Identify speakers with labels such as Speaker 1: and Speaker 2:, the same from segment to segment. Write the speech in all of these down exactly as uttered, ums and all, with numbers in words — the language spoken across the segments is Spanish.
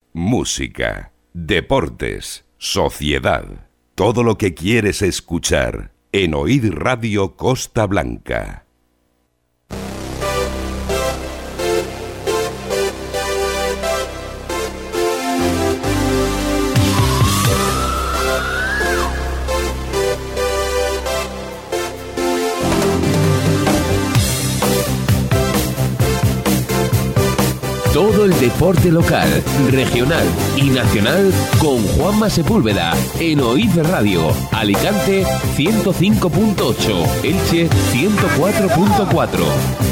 Speaker 1: música, deportes, sociedad. Todo lo que quieres escuchar en Oíd Radio Costa Blanca.
Speaker 2: Todo el deporte local, regional y nacional con Juanma Sepúlveda en Oíd Radio. Alicante ciento cinco punto ocho, Elche ciento cuatro punto cuatro.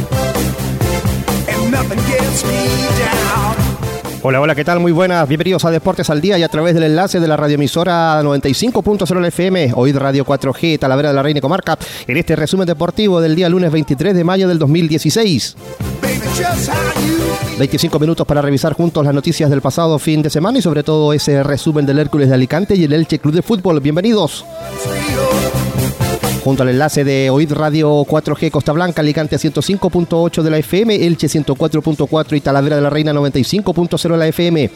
Speaker 3: Hola, hola, ¿qué tal? Muy buenas, bienvenidos a Deportes al Día y a través del enlace de la radioemisora noventa y cinco punto cero F M, Oíd Radio cuatro G, Talavera de la Reina y Comarca, en este resumen deportivo del día lunes veintitrés de mayo del dos mil dieciséis. veinticinco minutos para revisar juntos las noticias del pasado fin de semana y sobre todo ese resumen del Hércules de Alicante y el Elche Club de Fútbol. Bienvenidos. Junto al enlace de Oíd Radio cuatro G Costa Blanca, Alicante ciento cinco punto ocho de la F M, Elche ciento cuatro punto cuatro y Talavera de la Reina noventa y cinco punto cero de la F M.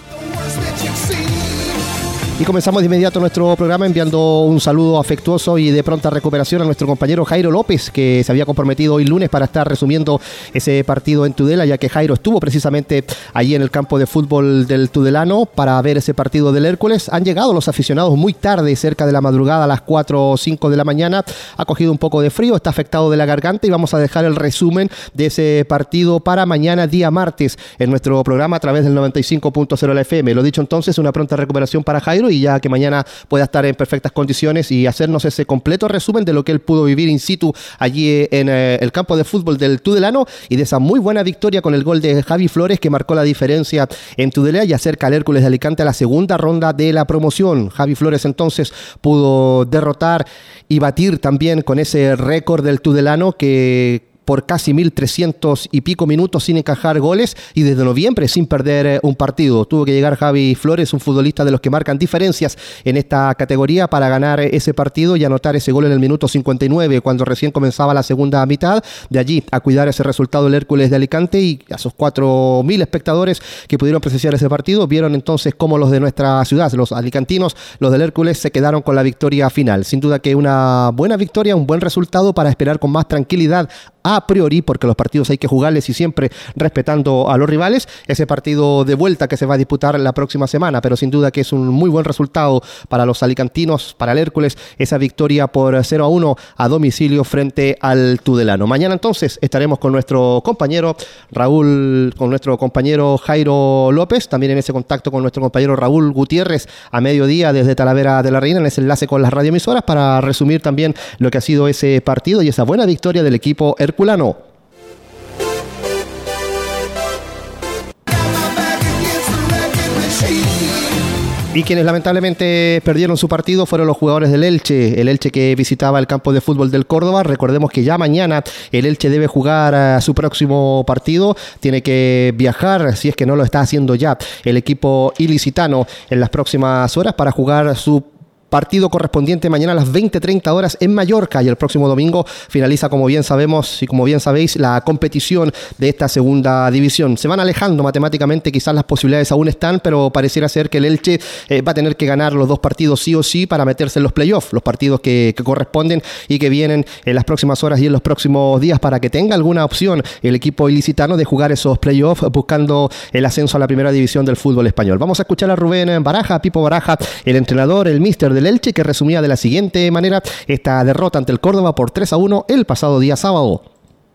Speaker 3: Y comenzamos de inmediato nuestro programa enviando un saludo afectuoso y de pronta recuperación a nuestro compañero Jairo López, que se había comprometido hoy lunes para estar resumiendo ese partido en Tudela, ya que Jairo estuvo precisamente allí en el campo de fútbol del Tudelano para ver ese partido del Hércules. Han llegado los aficionados muy tarde, cerca de la madrugada, a las cuatro o cinco de la mañana. Ha cogido un poco de frío, está afectado de la garganta y vamos a dejar el resumen de ese partido para mañana, día martes, en nuestro programa a través del noventa y cinco punto cero de la F M. Lo dicho entonces, una pronta recuperación para Jairo y ya que mañana pueda estar en perfectas condiciones y hacernos ese completo resumen de lo que él pudo vivir in situ allí en eh, el campo de fútbol del Tudelano y de esa muy buena victoria con el gol de Javi Flores que marcó la diferencia en Tudela y acerca al Hércules de Alicante a la segunda ronda de la promoción. Javi Flores entonces pudo derrotar y batir también con ese récord del Tudelano que por casi mil trescientos y pico minutos sin encajar goles y desde noviembre sin perder un partido. Tuvo que llegar Javi Flores, un futbolista de los que marcan diferencias en esta categoría, para ganar ese partido y anotar ese gol en el minuto cincuenta y nueve, cuando recién comenzaba la segunda mitad. De allí a cuidar ese resultado el Hércules de Alicante y a esos cuatro mil espectadores que pudieron presenciar ese partido vieron entonces cómo los de nuestra ciudad, los alicantinos, los del Hércules, se quedaron con la victoria final. Sin duda que una buena victoria, un buen resultado para esperar con más tranquilidad a priori, porque los partidos hay que jugarles y siempre respetando a los rivales, ese partido de vuelta que se va a disputar la próxima semana, pero sin duda que es un muy buen resultado para los alicantinos, para el Hércules, esa victoria por cero a uno a domicilio frente al Tudelano. Mañana entonces estaremos con nuestro compañero Raúl, con nuestro compañero Jairo López, también en ese contacto con nuestro compañero Raúl Gutiérrez a mediodía desde Talavera de la Reina, en ese enlace con las radioemisoras, para resumir también lo que ha sido ese partido y esa buena victoria del equipo herculano. Y quienes lamentablemente perdieron su partido fueron los jugadores del Elche, el Elche que visitaba el campo de fútbol del Córdoba. Recordemos que ya mañana el Elche debe jugar a su próximo partido, tiene que viajar, si es que no lo está haciendo ya, el equipo ilicitano en las próximas horas para jugar su partido correspondiente mañana a las veinte treinta horas en Mallorca, y el próximo domingo finaliza, como bien sabemos y como bien sabéis, la competición de esta segunda división. Se van alejando matemáticamente, quizás las posibilidades aún están, pero pareciera ser que el Elche eh, va a tener que ganar los dos partidos sí o sí para meterse en los playoffs, los partidos que, que corresponden y que vienen en las próximas horas y en los próximos días, para que tenga alguna opción el equipo ilicitano de jugar esos playoffs buscando el ascenso a la primera división del fútbol español. Vamos a escuchar a Rubén Baraja, Pipo Baraja, el entrenador, el míster del Elche, que resumía de la siguiente manera esta derrota ante el Córdoba por tres a uno el pasado día sábado.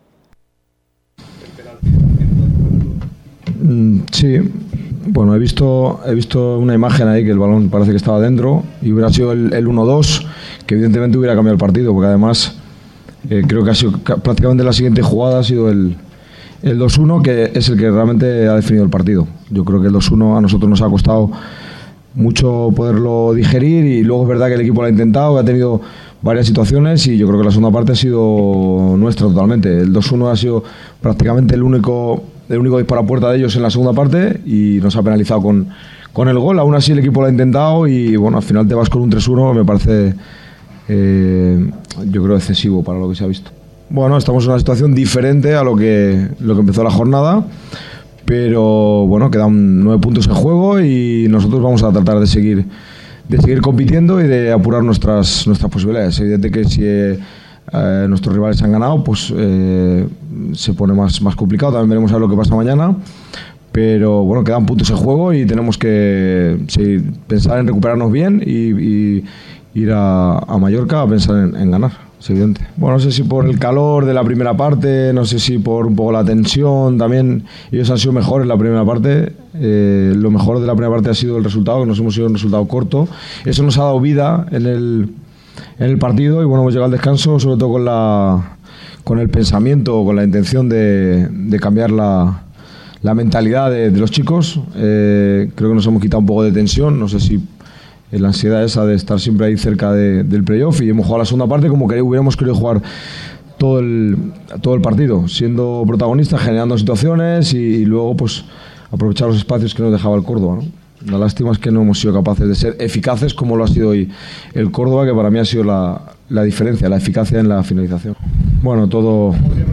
Speaker 4: Sí, bueno, he visto he visto una imagen ahí que el balón parece que estaba dentro y hubiera sido el, el uno dos, que evidentemente hubiera cambiado el partido, porque además eh, creo que ha sido prácticamente la siguiente jugada ha sido el, el dos uno, que es el que realmente ha definido el partido. Yo creo que el dos uno a nosotros nos ha costado mucho poderlo digerir, y luego es verdad que el equipo lo ha intentado, ha tenido varias situaciones, y yo creo que la segunda parte ha sido nuestra totalmente. El dos uno ha sido prácticamente el único el único disparo a puerta de ellos en la segunda parte y nos ha penalizado con, con el gol. Aún así el equipo lo ha intentado y bueno, al final te vas con un tres uno, me parece eh, yo creo excesivo para lo que se ha visto. Bueno, estamos en una situación diferente a lo que, lo que empezó la jornada. pero bueno, quedan nueve puntos en juego y nosotros vamos a tratar de seguir de seguir compitiendo y de apurar nuestras nuestras posibilidades. Es evidente que si eh, eh, nuestros rivales han ganado, pues eh, se pone más, más complicado. También veremos a ver lo que pasa mañana, pero bueno, quedan puntos en juego y tenemos que sí, pensar en recuperarnos bien y, y ir a, a Mallorca a pensar en, en ganar. Es evidente. Bueno, no sé si por el calor de la primera parte, no sé si por un poco la tensión, también ellos han sido mejores en la primera parte. Eh, lo mejor de la primera parte ha sido el resultado, que nos hemos ido un resultado corto. Eso nos ha dado vida en el, en el partido y bueno, hemos llegado al descanso sobre todo con la con el pensamiento, con la intención de, de cambiar la, la mentalidad de, de los chicos. Eh, creo que nos hemos quitado un poco de tensión, no sé si la ansiedad esa de estar siempre ahí cerca de, del playoff, y hemos jugado la segunda parte como que hubiéramos querido jugar todo el, todo el partido, siendo protagonistas, generando situaciones y, y luego pues aprovechar los espacios que nos dejaba el Córdoba, ¿no? La lástima es que no hemos sido capaces de ser eficaces como lo ha sido hoy el Córdoba, que para mí ha sido la, la diferencia, la eficacia en la finalización. Bueno, todo...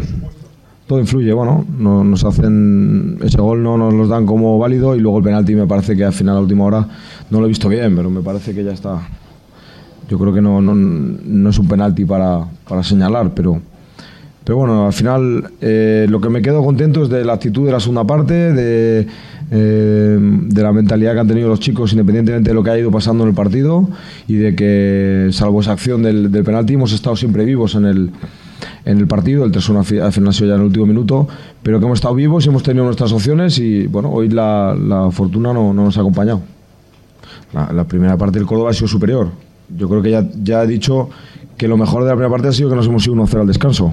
Speaker 4: Todo influye, bueno, no, nos hacen ese gol, no nos los dan como válido y luego el penalti me parece que al final a la última hora no lo he visto bien, pero me parece que ya está. Yo creo que no, no, no es un penalti para, para señalar, pero, pero bueno, al final eh, lo que me quedo contento es de la actitud de la segunda parte, de, eh, de la mentalidad que han tenido los chicos independientemente de lo que ha ido pasando en el partido y de que, salvo esa acción del, del penalti, hemos estado siempre vivos en el en el partido. El tres uno al final ha sido ya en el último minuto, pero que hemos estado vivos y hemos tenido nuestras opciones y bueno, hoy la, la fortuna no, no nos ha acompañado. La, la primera parte del Córdoba ha sido superior. Yo creo que ya, ya he dicho que lo mejor de la primera parte ha sido que nos hemos ido uno cero al descanso,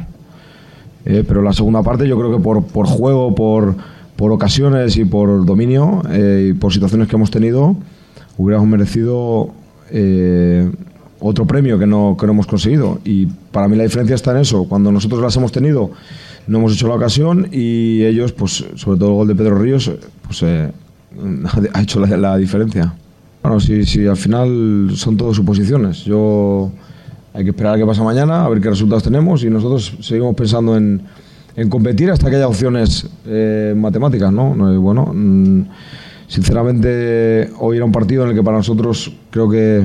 Speaker 4: eh, pero la segunda parte yo creo que por, por juego, por, por ocasiones y por dominio eh, y por situaciones que hemos tenido hubiéramos merecido eh, otro premio que no, que no hemos conseguido, y para mí la diferencia está en eso. Cuando nosotros las hemos tenido no hemos hecho la ocasión y ellos, pues sobre todo el gol de Pedro Ríos, pues eh, ha hecho la, la diferencia. Bueno, sí, sí, al final son todo suposiciones. Yo hay que esperar a qué pasa mañana, a ver qué resultados tenemos y nosotros seguimos pensando en, en competir hasta que haya opciones eh, matemáticas, ¿no? Y bueno, mmm, sinceramente hoy era un partido en el que para nosotros creo que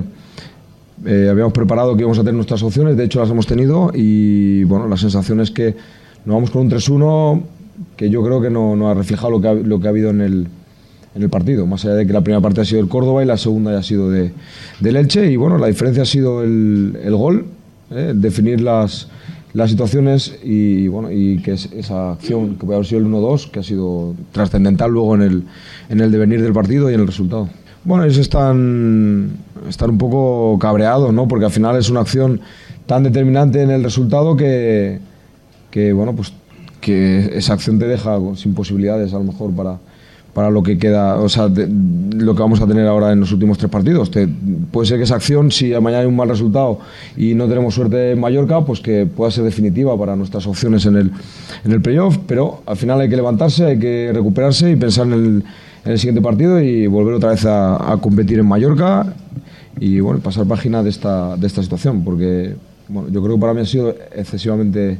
Speaker 4: Eh, habíamos preparado que íbamos a tener nuestras opciones, de hecho las hemos tenido y bueno, la sensación es que nos vamos con un tres uno que yo creo que no, no ha reflejado lo que ha, lo que ha habido en el, en el partido, más allá de que la primera parte ha sido el Córdoba y la segunda ya ha sido de, del Elche, y bueno, la diferencia ha sido el, el gol, eh, definir las, las situaciones y bueno, y que es esa acción que puede haber sido el uno dos, que ha sido trascendental luego en el, en el devenir del partido y en el resultado. Bueno, ellos están, están un poco cabreados, ¿no? Porque al final es una acción tan determinante en el resultado que, que bueno, pues que esa acción te deja sin posibilidades a lo mejor para, para lo que queda, o sea, de, lo que vamos a tener ahora en los últimos tres partidos. Te, puede ser que esa acción, si mañana hay un mal resultado y no tenemos suerte en Mallorca, pues que pueda ser definitiva para nuestras opciones en el, en el playoff, pero al final hay que levantarse, hay que recuperarse y pensar en el en el siguiente partido y volver otra vez a, a competir en Mallorca y bueno, pasar página de esta, de esta situación, porque bueno, yo creo que para mí ha sido excesivamente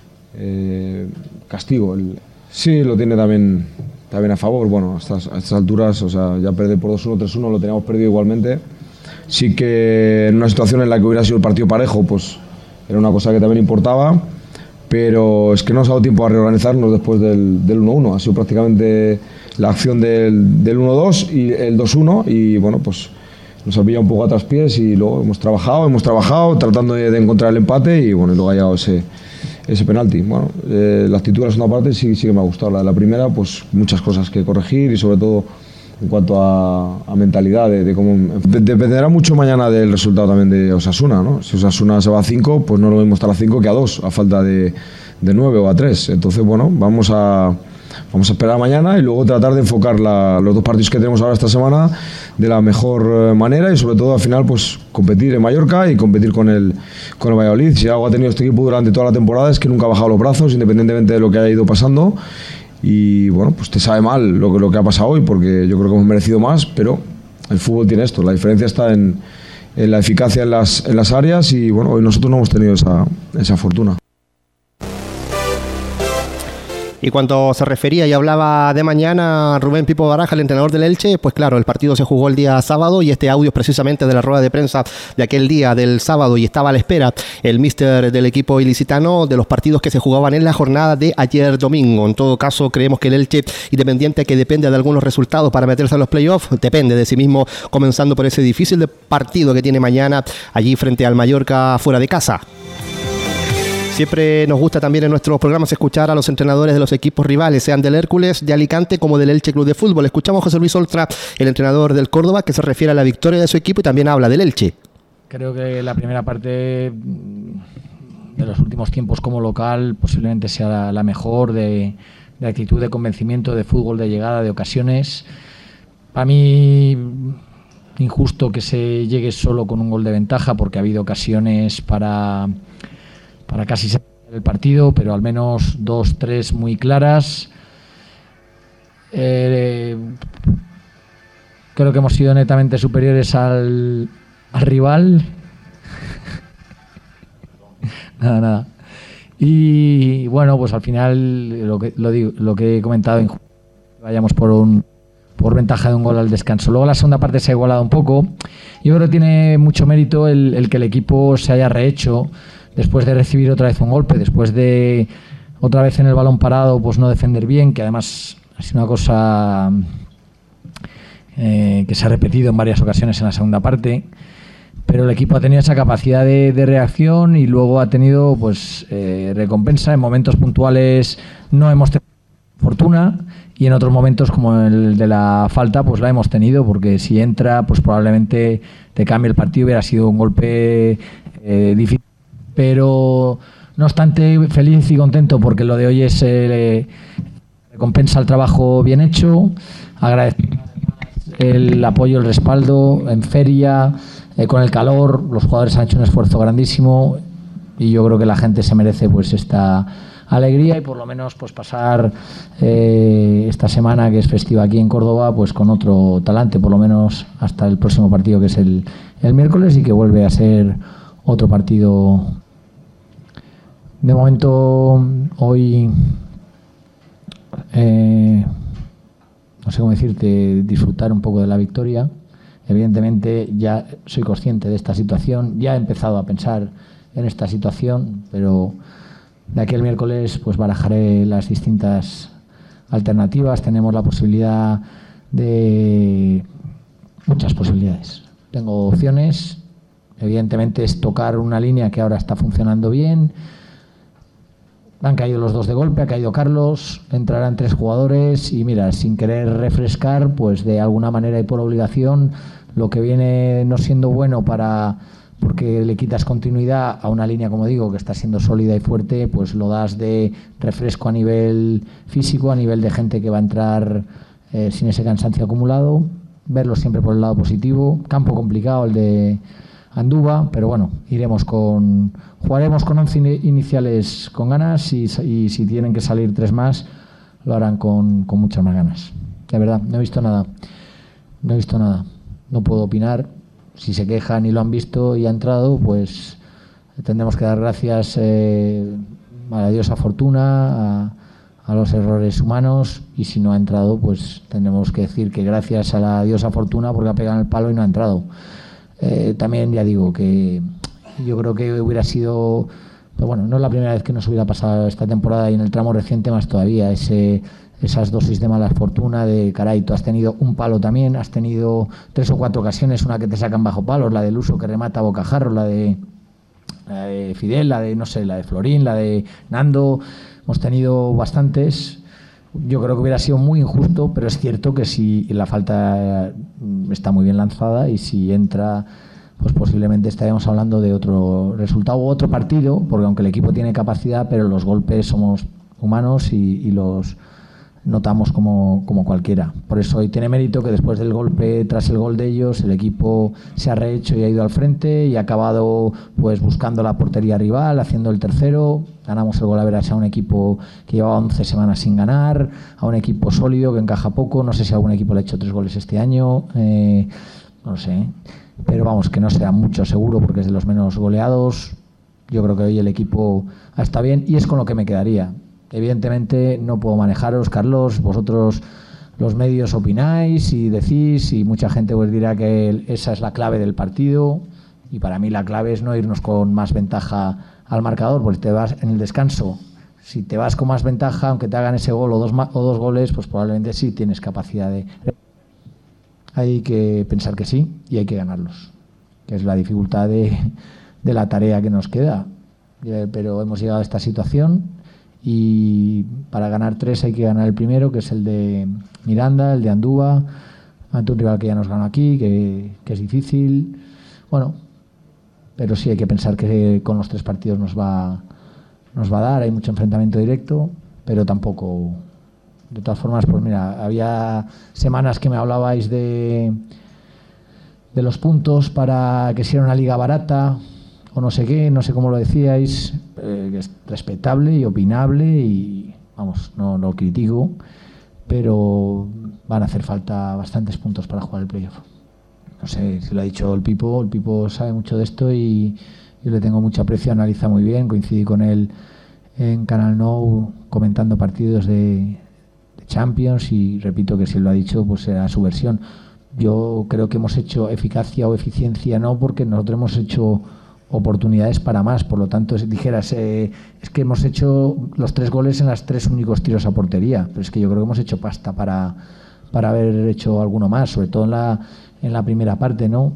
Speaker 4: eh, castigo. El, sí, lo tiene también, también a favor. Bueno, a estas, a estas alturas, o sea, ya perder por dos uno, tres uno, lo teníamos perdido igualmente. Sí que en una situación en la que hubiera sido el partido parejo, pues era una cosa que también importaba, pero es que no nos ha dado tiempo a reorganizarnos después del, del uno uno. Ha sido prácticamente la acción del, del uno dos y el dos uno y bueno, pues nos ha pillado un poco a traspiés y luego hemos trabajado, hemos trabajado tratando de, de encontrar el empate y bueno, y luego ha llegado ese, ese penalti. Bueno, eh, la actitud de la segunda parte sí, sí que me ha gustado. La de la primera, pues muchas cosas que corregir y sobre todo en cuanto a, a mentalidad de, de cómo... Dependerá mucho mañana del resultado también de Osasuna, ¿no? Si Osasuna se va a cinco, pues no lo mismo estar a cinco que a dos, a falta de, de nueve o a tres. Entonces, bueno, vamos a... Vamos a esperar mañana y luego tratar de enfocar la, los dos partidos que tenemos ahora esta semana de la mejor manera y sobre todo al final pues competir en Mallorca y competir con el, con el Valladolid. Si algo ha tenido este equipo durante toda la temporada es que nunca ha bajado los brazos independientemente de lo que haya ido pasando y bueno, pues te sabe mal lo, lo que ha pasado hoy porque yo creo que hemos merecido más, pero el fútbol tiene esto, la diferencia está en, en la eficacia en las, en las áreas y bueno, hoy nosotros no hemos tenido esa, esa fortuna.
Speaker 3: Y cuando se refería y hablaba de mañana Rubén Pipo Baraja, el entrenador del Elche, pues claro, el partido se jugó el día sábado y este audio es precisamente de la rueda de prensa de aquel día del sábado, y estaba a la espera el míster del equipo ilicitano de los partidos que se jugaban en la jornada de ayer domingo. En todo caso, creemos que el Elche, independiente que depende de algunos resultados para meterse a los playoffs, depende de sí mismo, comenzando por ese difícil partido que tiene mañana allí frente al Mallorca fuera de casa. Siempre nos gusta también en nuestros programas escuchar a los entrenadores de los equipos rivales, sean del Hércules, de Alicante como del Elche Club de Fútbol. Escuchamos a José Luis Oltra, el entrenador del Córdoba, que se refiere a la victoria de su equipo y también habla del Elche.
Speaker 5: Creo que la primera parte de los últimos tiempos como local posiblemente sea la, la mejor, de, de actitud, de convencimiento, de fútbol, de llegada, de ocasiones. Para mí, injusto que se llegue solo con un gol de ventaja, porque ha habido ocasiones para... para casi ser el partido, pero al menos dos, tres muy claras. Eh, creo que hemos sido netamente superiores al, al rival. nada, nada. Y bueno, pues al final lo que, lo digo, lo que he comentado, vayamos por un por ventaja de un gol al descanso. Luego la segunda parte se ha igualado un poco. Yo creo que tiene mucho mérito el, el que el equipo se haya rehecho después de recibir otra vez un golpe, después de otra vez en el balón parado pues no defender bien, que además ha sido una cosa eh, que se ha repetido en varias ocasiones en la segunda parte, pero el equipo ha tenido esa capacidad de, de reacción y luego ha tenido pues eh, recompensa. En momentos puntuales no hemos tenido fortuna y en otros momentos como el de la falta pues la hemos tenido, porque si entra pues probablemente te cambie el partido. Hubiera sido un golpe eh, difícil, pero no obstante feliz y contento porque lo de hoy es eh, recompensa al trabajo bien hecho. Agradecer el apoyo, el respaldo en feria, eh, con el calor. Los jugadores han hecho un esfuerzo grandísimo y yo creo que la gente se merece pues esta alegría y por lo menos pues pasar eh, esta semana que es festiva aquí en Córdoba pues con otro talante, por lo menos hasta el próximo partido, que es el, el miércoles, y que vuelve a ser otro partido. De momento, hoy, eh, no sé cómo decirte, disfrutar un poco de la victoria. Evidentemente ya soy consciente de esta situación, ya he empezado a pensar en esta situación, pero de aquí al miércoles pues barajaré las distintas alternativas. Tenemos la posibilidad de muchas posibilidades. Tengo opciones. Evidentemente es tocar una línea que ahora está funcionando bien. Han caído los dos de golpe, ha caído Carlos, entrarán tres jugadores y mira, sin querer refrescar, pues de alguna manera y por obligación, lo que viene no siendo bueno para, porque le quitas continuidad a una línea, como digo, que está siendo sólida y fuerte, pues lo das de refresco a nivel físico, a nivel de gente que va a entrar eh, sin ese cansancio acumulado. Verlo siempre por el lado positivo. Campo complicado el de Andúba, pero bueno, iremos con jugaremos con once iniciales con ganas y, y si tienen que salir tres más lo harán con, con muchas más ganas. De verdad, no he visto nada, no he visto nada, no puedo opinar. Si se quejan y lo han visto y ha entrado, pues tendremos que dar gracias eh, a la diosa fortuna, a, a los errores humanos, y si no ha entrado, pues tendremos que decir que gracias a la diosa fortuna porque ha pegado en el palo y no ha entrado. Eh, también ya digo que yo creo que hubiera sido, pero bueno, no es la primera vez que nos hubiera pasado esta temporada y en el tramo reciente más todavía, ese, esas dosis de mala fortuna de caray, tú has tenido un palo también, has tenido tres o cuatro ocasiones, una que te sacan bajo palos, la del Uso que remata a bocajarro, la de, la de Fidel, la de no sé, la de Florín, la de Nando, hemos tenido bastantes. Yo creo que hubiera sido muy injusto, pero es cierto que si la falta está muy bien lanzada y si entra, pues posiblemente estaríamos hablando de otro resultado u otro partido, porque aunque el equipo tiene capacidad, pero los golpes somos humanos y, y los notamos como, como cualquiera. Por eso hoy tiene mérito que después del golpe, tras el gol de ellos, el equipo se ha rehecho y ha ido al frente y ha acabado pues buscando la portería rival, haciendo el tercero. Ganamos el Golaveras a un equipo que llevaba once semanas sin ganar, a un equipo sólido que encaja poco. No sé si algún equipo le ha hecho tres goles este año, eh, no lo sé, pero vamos, que no será mucho seguro porque es de los menos goleados. Yo creo que hoy el equipo está bien y es con lo que me quedaría. Evidentemente no puedo manejaros, Carlos, vosotros los medios opináis y decís, y mucha gente os dirá que esa es la clave del partido, y para mí la clave es no irnos con más ventaja al marcador, porque te vas en el descanso. Si te vas con más ventaja, aunque te hagan ese gol o dos, o dos goles, pues probablemente sí tienes capacidad de... Hay que pensar que sí y hay que ganarlos, que es la dificultad de, de la tarea que nos queda. Pero hemos llegado a esta situación y para ganar tres hay que ganar el primero, que es el de Miranda, el de Andúa, ante un rival que ya nos ganó aquí, que, que es difícil. Bueno, pero sí hay que pensar que con los tres partidos nos va, nos va a dar, hay mucho enfrentamiento directo, pero tampoco... De todas formas, pues mira, había semanas que me hablabais de, de los puntos para que sea una liga barata o no sé qué, no sé cómo lo decíais, eh, es respetable y opinable y, vamos, no lo critico, pero van a hacer falta bastantes puntos para jugar el playoff. No sé si lo ha dicho el Pipo, el Pipo sabe mucho de esto y yo le tengo mucho aprecio, analiza muy bien, coincidí con él en Canal Nou comentando partidos de... Champions y repito que si él lo ha dicho pues será su versión. Yo creo que hemos hecho eficacia o eficiencia no, porque nosotros hemos hecho oportunidades para más, por lo tanto si dijeras eh, es que hemos hecho los tres goles en los tres únicos tiros a portería, pero es que yo creo que hemos hecho pasta para, para haber hecho alguno más, sobre todo en la, en la primera parte, ¿no?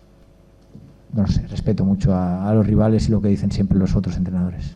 Speaker 5: No sé, respeto mucho a, a los rivales y lo que dicen siempre los otros entrenadores.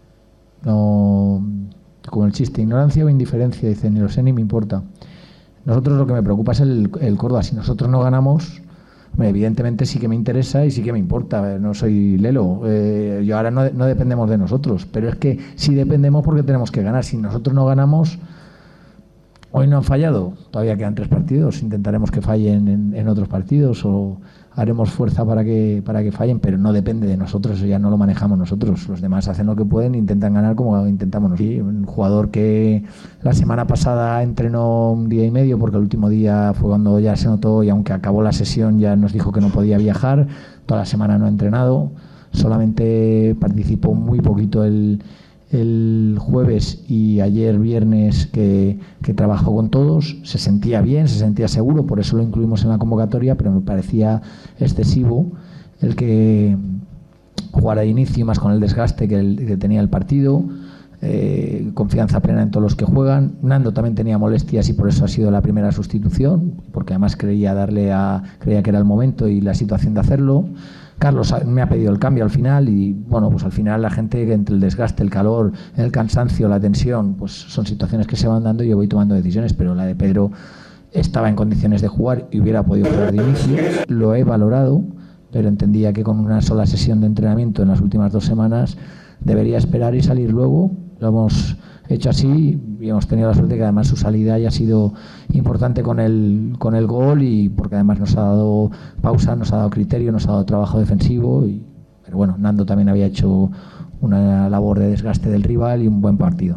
Speaker 5: No... Como el chiste, ignorancia o indiferencia, dicen, ni lo sé ni me importa. Nosotros lo que me preocupa es el, el Córdoba. Si nosotros no ganamos, evidentemente sí que me interesa y sí que me importa. No soy Lelo. Eh, yo ahora no, no dependemos de nosotros, pero es que sí dependemos porque tenemos que ganar. Si nosotros no ganamos, hoy no han fallado. Todavía quedan tres partidos. Intentaremos que fallen en, en otros partidos o haremos fuerza para que para que fallen, pero no depende de nosotros, eso ya no lo manejamos nosotros. Los demás hacen lo que pueden e intentan ganar como intentamos nosotros. Sí, un jugador que la semana pasada entrenó un día y medio, porque el último día fue cuando ya se notó y aunque acabó la sesión ya nos dijo que no podía viajar, toda la semana no ha entrenado, solamente participó muy poquito el el jueves y ayer viernes que, que trabajó con todos, se sentía bien, se sentía seguro, por eso lo incluimos en la convocatoria, pero me parecía excesivo el que jugara de inicio, más con el desgaste que, el, que tenía el partido, eh, confianza plena en todos los que juegan. Nando también tenía molestias y por eso ha sido la primera sustitución, porque además creía darle a, creía que era el momento y la situación de hacerlo. Carlos me ha pedido el cambio al final y bueno, pues al final la gente, entre el desgaste, el calor, el cansancio, la tensión, pues son situaciones que se van dando y yo voy tomando decisiones, pero la de Pedro estaba en condiciones de jugar y hubiera podido jugar de inicio, lo he valorado, pero entendía que con una sola sesión de entrenamiento en las últimas dos semanas debería esperar y salir luego. Lo hemos hecho así y hemos tenido la suerte que además su salida haya sido importante con el con el gol y porque además nos ha dado pausa, nos ha dado criterio, nos ha dado trabajo defensivo y, pero bueno, Nando también había hecho una labor de desgaste del rival y un buen partido.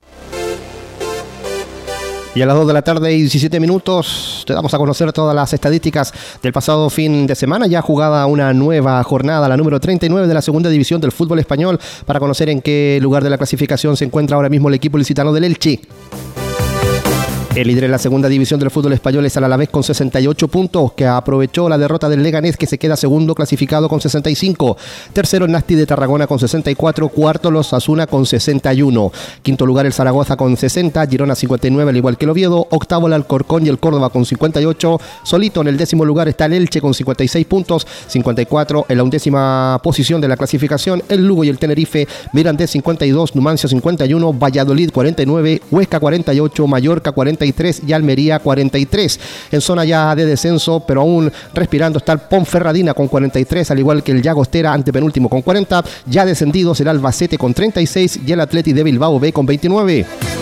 Speaker 3: Y a las dos de la tarde y diecisiete minutos te damos a conocer todas las estadísticas del pasado fin de semana. Ya jugada una nueva jornada, la número treinta y nueve de la segunda división del fútbol español, para conocer en qué lugar de la clasificación se encuentra ahora mismo el equipo licitano del Elche. El líder en la segunda división del fútbol español es el Alavés con sesenta y ocho puntos, que aprovechó la derrota del Leganés, que se queda segundo clasificado con sesenta y cinco. Tercero el Nasti de Tarragona con sesenta y cuatro. Cuarto los Osasuna con sesenta y uno. Quinto lugar el Zaragoza con sesenta. Girona cincuenta y nueve, al igual que el Oviedo. Octavo el Alcorcón y el Córdoba con cincuenta y ocho. Solito en el décimo lugar está el Elche con cincuenta y seis puntos. cincuenta y cuatro en la undécima posición de la clasificación. El Lugo y el Tenerife. Mirandés cincuenta y dos. Numancia cincuenta y uno. Valladolid cuarenta y nueve. Huesca cuarenta y ocho. Mallorca cuarenta y tres y Almería cuarenta y tres. En zona ya de descenso, pero aún respirando, está el Ponferradina con cuarenta y tres, al igual que el Llagostera antepenúltimo con cuarenta. Ya descendidos el Albacete con treinta y seis y el Athletic de Bilbao B con veintinueve.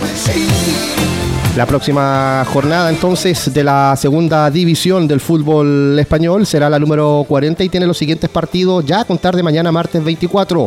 Speaker 3: La próxima jornada entonces de la segunda división del fútbol español será la número cuarenta y tiene los siguientes partidos ya a contar de mañana martes veinticuatro.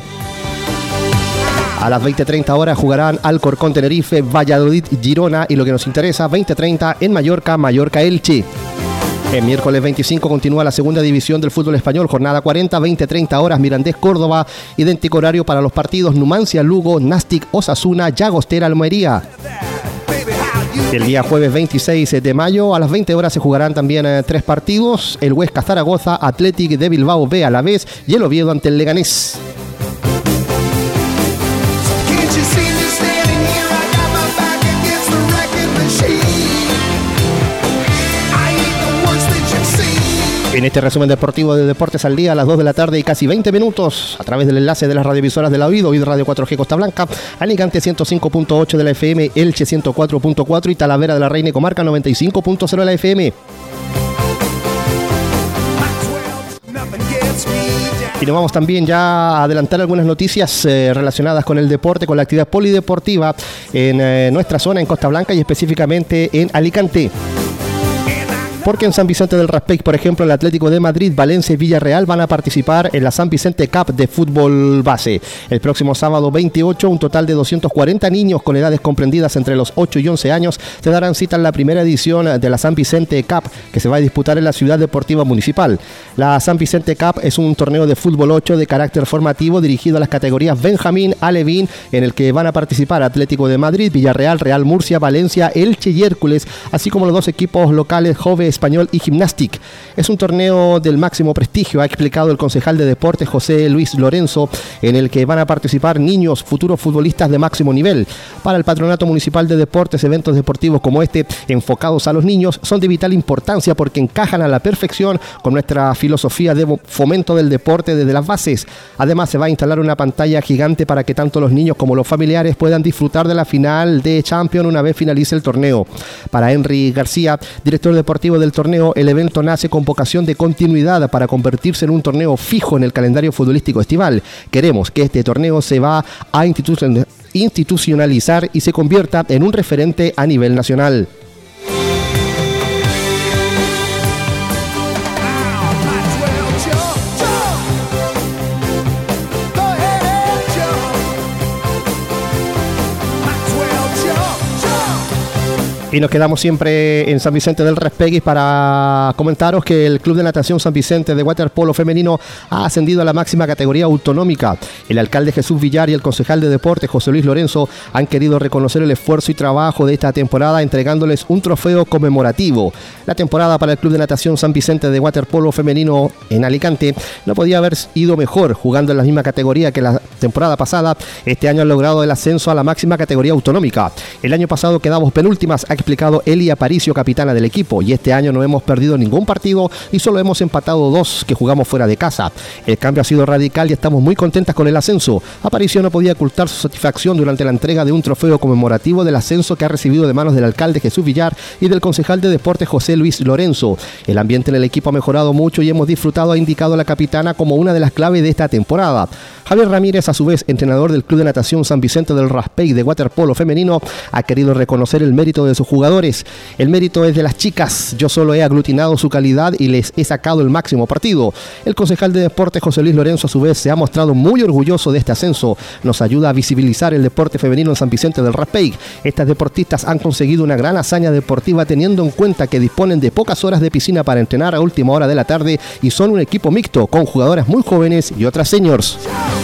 Speaker 3: A las veinte treinta horas jugarán Alcorcón, Tenerife, Valladolid, Girona y lo que nos interesa, veinte treinta en Mallorca, Mallorca, Elche. El miércoles veinticinco continúa la segunda división del fútbol español, jornada cuarenta, veinte treinta horas, Mirandés Córdoba, idéntico horario para los partidos Numancia Lugo, Nastic Osasuna, Llagostera Almería. El día jueves veintiséis de mayo a las veinte horas se jugarán también eh, tres partidos, el Huesca Zaragoza, Athletic de Bilbao B a la vez y el Oviedo ante el Leganés. En este resumen deportivo de Deportes al Día a las dos de la tarde y casi veinte minutos a través del enlace de las radiovisoras de la Oído, Oíd Radio cuatro G Costa Blanca, Alicante ciento cinco punto ocho de la F M, Elche ciento cuatro punto cuatro y Talavera de la Reina y Comarca noventa y cinco punto cero de la F M. Y nos vamos también ya a adelantar algunas noticias eh, relacionadas con el deporte, con la actividad polideportiva en eh, nuestra zona, en Costa Blanca y específicamente en Alicante. Porque en San Vicente del Raspeig, por ejemplo, el Atlético de Madrid, Valencia y Villarreal van a participar en la San Vicente Cup de fútbol base. El próximo sábado veintiocho, un total de doscientos cuarenta niños con edades comprendidas entre los ocho y once años se darán cita en la primera edición de la San Vicente Cup, que se va a disputar en la Ciudad Deportiva Municipal. La San Vicente Cup es un torneo de fútbol ocho de carácter formativo dirigido a las categorías Benjamín, Alevín, en el que van a participar Atlético de Madrid, Villarreal, Real Murcia, Valencia, Elche y Hércules, así como los dos equipos locales Jove Español y Gimnastic. Es un torneo del máximo prestigio, ha explicado el concejal de deportes José Luis Lorenzo, en el que van a participar niños, futuros futbolistas de máximo nivel. Para el Patronato Municipal de Deportes, eventos deportivos como este, enfocados a los niños, son de vital importancia porque encajan a la perfección con nuestra filosofía de fomento del deporte desde las bases. Además, se va a instalar una pantalla gigante para que tanto los niños como los familiares puedan disfrutar de la final de Champions una vez finalice el torneo. Para Henry García, director deportivo del torneo, el evento nace con vocación de continuidad para convertirse en un torneo fijo en el calendario futbolístico estival. Queremos que este torneo se va a institucionalizar y se convierta en un referente a nivel nacional. Y nos quedamos siempre en San Vicente del Raspeig para comentaros que el Club de Natación San Vicente de waterpolo femenino ha ascendido a la máxima categoría autonómica. El alcalde Jesús Villar y el concejal de deportes José Luis Lorenzo han querido reconocer el esfuerzo y trabajo de esta temporada entregándoles un trofeo conmemorativo. La temporada para el Club de Natación San Vicente de waterpolo femenino en Alicante no podía haber ido mejor, jugando en la misma categoría que la temporada pasada. Este año han logrado el ascenso a la máxima categoría autonómica. El año pasado quedamos penúltimas, ha explicado Eli Aparicio, capitana del equipo, y este año no hemos perdido ningún partido y solo hemos empatado dos que jugamos fuera de casa. El cambio ha sido radical y estamos muy contentas con el ascenso. Aparicio no podía ocultar su satisfacción durante la entrega de un trofeo conmemorativo del ascenso que ha recibido de manos del alcalde Jesús Villar y del concejal de deportes José Luis Lorenzo. El ambiente en el equipo ha mejorado mucho y hemos disfrutado, ha indicado la capitana, como una de las claves de esta temporada. Javier Ramírez, a su vez entrenador del Club de Natación San Vicente del Raspeig de waterpolo femenino, ha querido reconocer el mérito de sus jugadores. El mérito es de las chicas, yo solo he aglutinado su calidad y les he sacado el máximo partido. El concejal de deportes José Luis Lorenzo, a su vez, se ha mostrado muy orgulloso de este ascenso. Nos ayuda a visibilizar el deporte femenino en San Vicente del Raspeig. Estas deportistas han conseguido una gran hazaña deportiva teniendo en cuenta que disponen de pocas horas de piscina para entrenar a última hora de la tarde y son un equipo mixto con jugadoras muy jóvenes y otras seniors.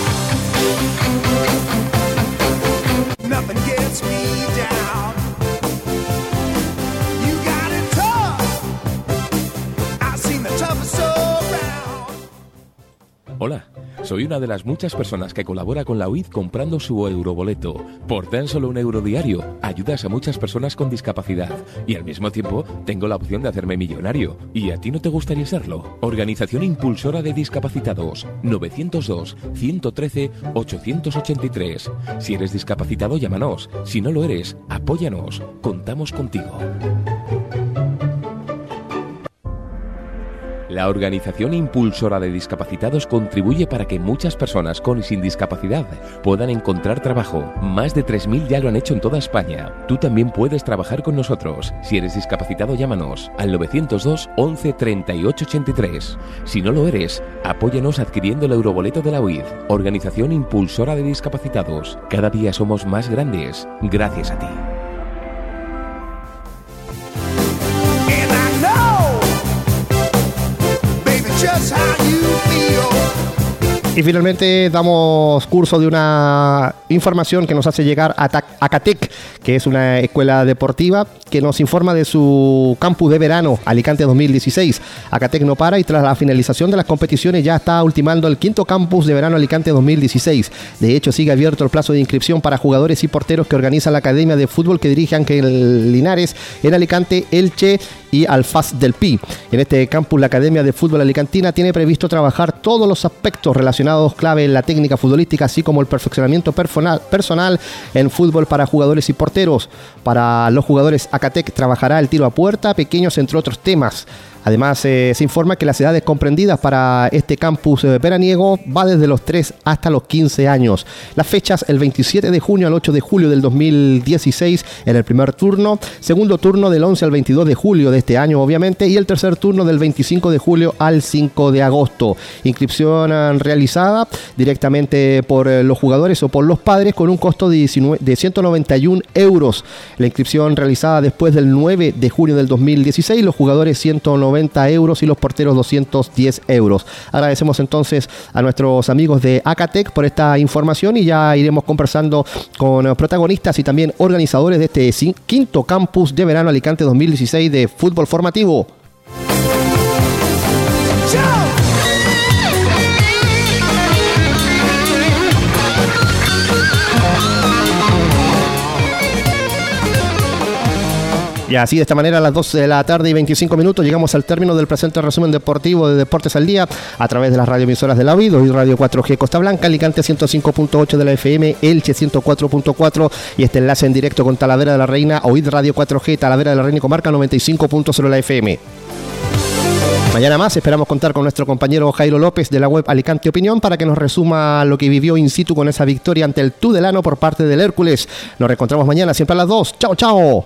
Speaker 2: Hola, soy una de las muchas personas que colabora con la U I D comprando su euroboleto. Por tan solo un euro diario, ayudas a muchas personas con discapacidad y al mismo tiempo tengo la opción de hacerme millonario. ¿Y a ti no te gustaría serlo? Organización Impulsora de Discapacitados, nueve cero dos, uno uno tres, ocho ocho tres. Si eres discapacitado, llámanos. Si no lo eres, apóyanos. Contamos contigo. La Organización Impulsora de Discapacitados contribuye para que muchas personas con y sin discapacidad puedan encontrar trabajo. Más de tres mil ya lo han hecho en toda España. Tú también puedes trabajar con nosotros. Si eres discapacitado, llámanos al nueve cero dos, once, treinta y ocho ochenta y tres. Si no lo eres, apóyanos adquiriendo el euroboleto de la U I D. Organización Impulsora de Discapacitados. Cada día somos más grandes gracias a ti.
Speaker 3: Y finalmente damos curso de una información que nos hace llegar a Acatec, que es una escuela deportiva que nos informa de su campus de verano Alicante dos mil dieciséis. Acatec no para y tras la finalización de las competiciones ya está ultimando el quinto campus de verano Alicante dos mil dieciséis. De hecho, sigue abierto el plazo de inscripción para jugadores y porteros que organiza la Academia de Fútbol que dirige Ángel Linares en Alicante, Elche y Alfaz del Pi. En este campus la Academia de Fútbol Alicantina tiene previsto trabajar todos los aspectos relacionados clave en la técnica futbolística, así como el perfeccionamiento personal, personal en fútbol para jugadores y porteros. Para los jugadores, Acatec trabajará el tiro a puerta, pequeños, entre otros temas. Además, eh, se informa que las edades comprendidas para este campus eh, veraniego va desde los tres hasta los quince años. Las fechas, el veintisiete de junio al ocho de julio del dos mil dieciséis en el primer turno, segundo turno del once al veintidós de julio de este año, obviamente, y el tercer turno del veinticinco de julio al cinco de agosto. Inscripción eh, realizada directamente por eh, los jugadores o por los padres con un costo de, diecinueve, de ciento noventa y un euros. La inscripción realizada después del nueve de junio del dos mil dieciséis, los jugadores ciento noventa euros y los porteros doscientos diez euros. Agradecemos entonces a nuestros amigos de Acatec por esta información y ya iremos conversando con protagonistas y también organizadores de este quinto campus de verano Alicante dos mil dieciséis de fútbol formativo. ¡Chao! Y así, de esta manera, a las doce de la tarde y veinticinco minutos, llegamos al término del presente resumen deportivo de Deportes al Día a través de las radioemisoras de la O I D, O I D Radio cuatro G Costa Blanca, Alicante ciento cinco punto ocho de la F M, Elche ciento cuatro punto cuatro y este enlace en directo con Talavera de la Reina, O I D Radio cuatro G, Talavera de la Reina y Comarca noventa y cinco punto cero de la F M. Mañana más esperamos contar con nuestro compañero Jairo López de la web Alicante Opinión para que nos resuma lo que vivió in situ con esa victoria ante el Tudelano por parte del Hércules. Nos reencontramos mañana siempre a las dos. ¡Chao, chao!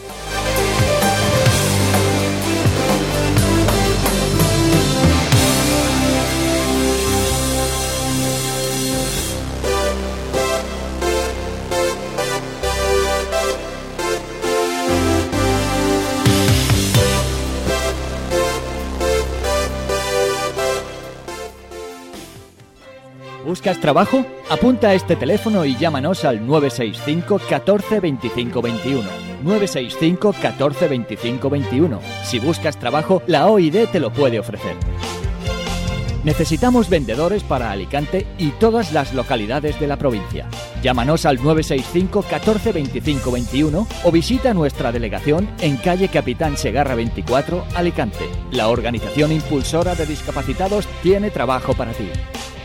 Speaker 6: ¿Buscas trabajo? Apunta a este teléfono y llámanos al nueve seis cinco, catorce, veinticinco, veintiuno. nueve seis cinco, catorce, veinticinco, veintiuno. Si buscas trabajo, la O I D te lo puede ofrecer. Necesitamos vendedores para Alicante y todas las localidades de la provincia. Llámanos al nueve seis cinco, catorce, veinticinco, veintiuno o visita nuestra delegación en calle Capitán Segarra veinticuatro, Alicante. La organización impulsora de discapacitados tiene trabajo para ti.